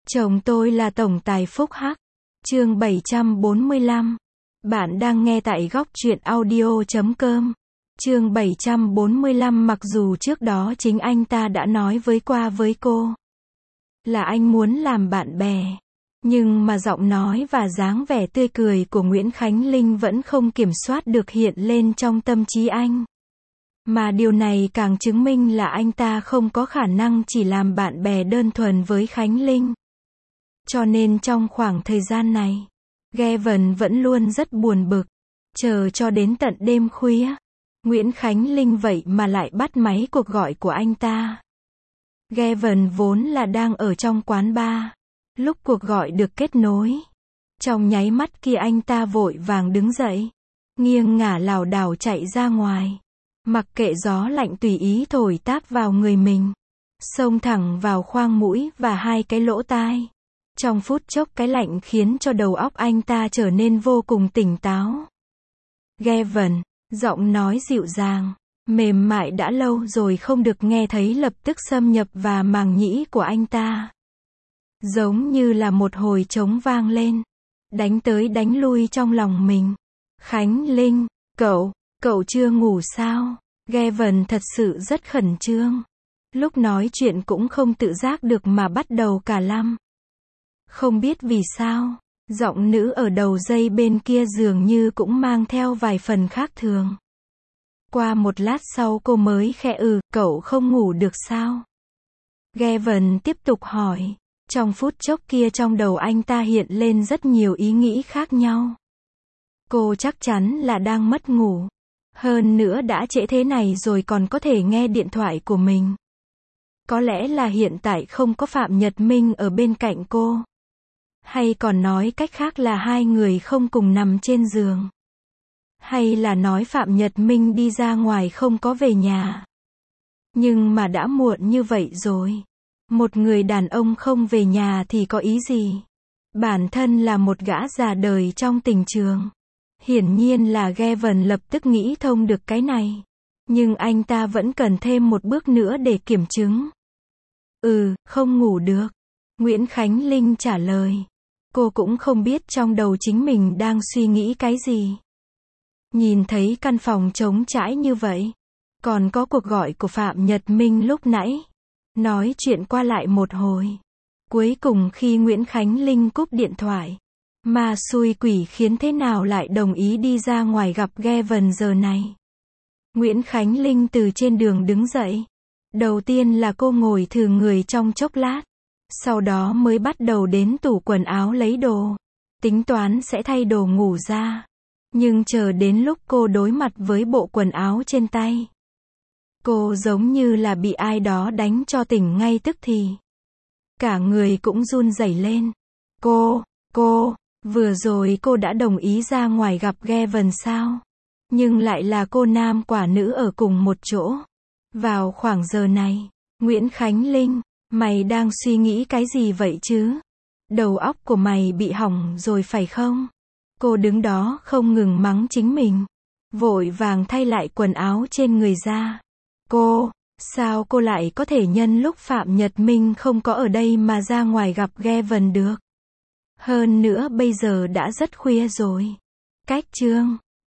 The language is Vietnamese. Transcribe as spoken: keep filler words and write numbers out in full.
Chồng tôi là tổng tài phúc hắc. Chương bảy trăm bốn mươi lăm. Bạn đang nghe tại góc truyện audio chấm com. Chương bảy trăm bốn mươi lăm. Mặc dù trước đó chính anh ta đã nói với qua với cô là anh muốn làm bạn bè, nhưng mà giọng nói và dáng vẻ tươi cười của Nguyễn Khánh Linh vẫn không kiểm soát được hiện lên trong tâm trí anh. Mà điều này càng chứng minh là anh ta không có khả năng chỉ làm bạn bè đơn thuần với Khánh Linh. Cho nên trong khoảng thời gian này, Gavin vẫn luôn rất buồn bực, chờ cho đến tận đêm khuya, Nguyễn Khánh Linh vậy mà lại bắt máy cuộc gọi của anh ta. Gavin vốn là đang ở trong quán bar, lúc cuộc gọi được kết nối, trong nháy mắt kia anh ta vội vàng đứng dậy, nghiêng ngả lảo đảo chạy ra ngoài, mặc kệ gió lạnh tùy ý thổi táp vào người mình, xông thẳng vào khoang mũi và hai cái lỗ tai. Trong phút chốc cái lạnh khiến cho đầu óc anh ta trở nên vô cùng tỉnh táo. Gavin, giọng nói dịu dàng, mềm mại đã lâu rồi không được nghe thấy lập tức xâm nhập vào màng nhĩ của anh ta. Giống như là một hồi trống vang lên, đánh tới đánh lui trong lòng mình. Khánh Linh, cậu, cậu chưa ngủ sao? Gavin thật sự rất khẩn trương. Lúc nói chuyện cũng không tự giác được mà bắt đầu cả lăm. Không biết vì sao, giọng nữ ở đầu dây bên kia dường như cũng mang theo vài phần khác thường. Qua một lát sau cô mới khẽ ừ, cậu không ngủ được sao? Gavin tiếp tục hỏi. Trong phút chốc kia trong đầu anh ta hiện lên rất nhiều ý nghĩ khác nhau. Cô chắc chắn là đang mất ngủ. Hơn nữa đã trễ thế này rồi còn có thể nghe điện thoại của mình. Có lẽ là hiện tại không có Phạm Nhật Minh ở bên cạnh cô. Hay còn nói cách khác là hai người không cùng nằm trên giường. Hay là nói Phạm Nhật Minh đi ra ngoài không có về nhà. Nhưng mà đã muộn như vậy rồi. Một người đàn ông không về nhà thì có ý gì? Bản thân là một gã già đời trong tình trường. Hiển nhiên là Gavin lập tức nghĩ thông được cái này. Nhưng anh ta vẫn cần thêm một bước nữa để kiểm chứng. Ừ, không ngủ được. Nguyễn Khánh Linh trả lời. Cô cũng không biết trong đầu chính mình đang suy nghĩ cái gì. Nhìn thấy căn phòng trống trải như vậy. Còn có cuộc gọi của Phạm Nhật Minh lúc nãy. Nói chuyện qua lại một hồi. Cuối cùng khi Nguyễn Khánh Linh cúp điện thoại. Mà xui quỷ khiến thế nào lại đồng ý đi ra ngoài gặp Gavin giờ này. Nguyễn Khánh Linh từ trên đường đứng dậy. Đầu tiên là cô ngồi thử người trong chốc lát. Sau đó mới bắt đầu đến tủ quần áo lấy đồ. Tính toán sẽ thay đồ ngủ ra. Nhưng chờ đến lúc cô đối mặt với bộ quần áo trên tay. Cô giống như là bị ai đó đánh cho tỉnh ngay tức thì. Cả người cũng run rẩy lên. Cô, cô, vừa rồi cô đã đồng ý ra ngoài gặp Gavin sao? Nhưng lại là cô nam quả nữ ở cùng một chỗ. Vào khoảng giờ này, Nguyễn Khánh Linh, mày đang suy nghĩ cái gì vậy chứ? Đầu óc của mày bị hỏng rồi phải không? Cô đứng đó không ngừng mắng chính mình. Vội vàng thay lại quần áo trên người ra. Cô, sao cô lại có thể nhân lúc Phạm Nhật Minh không có ở đây mà ra ngoài gặp Gavin được? Hơn nữa bây giờ đã rất khuya rồi. Cách chương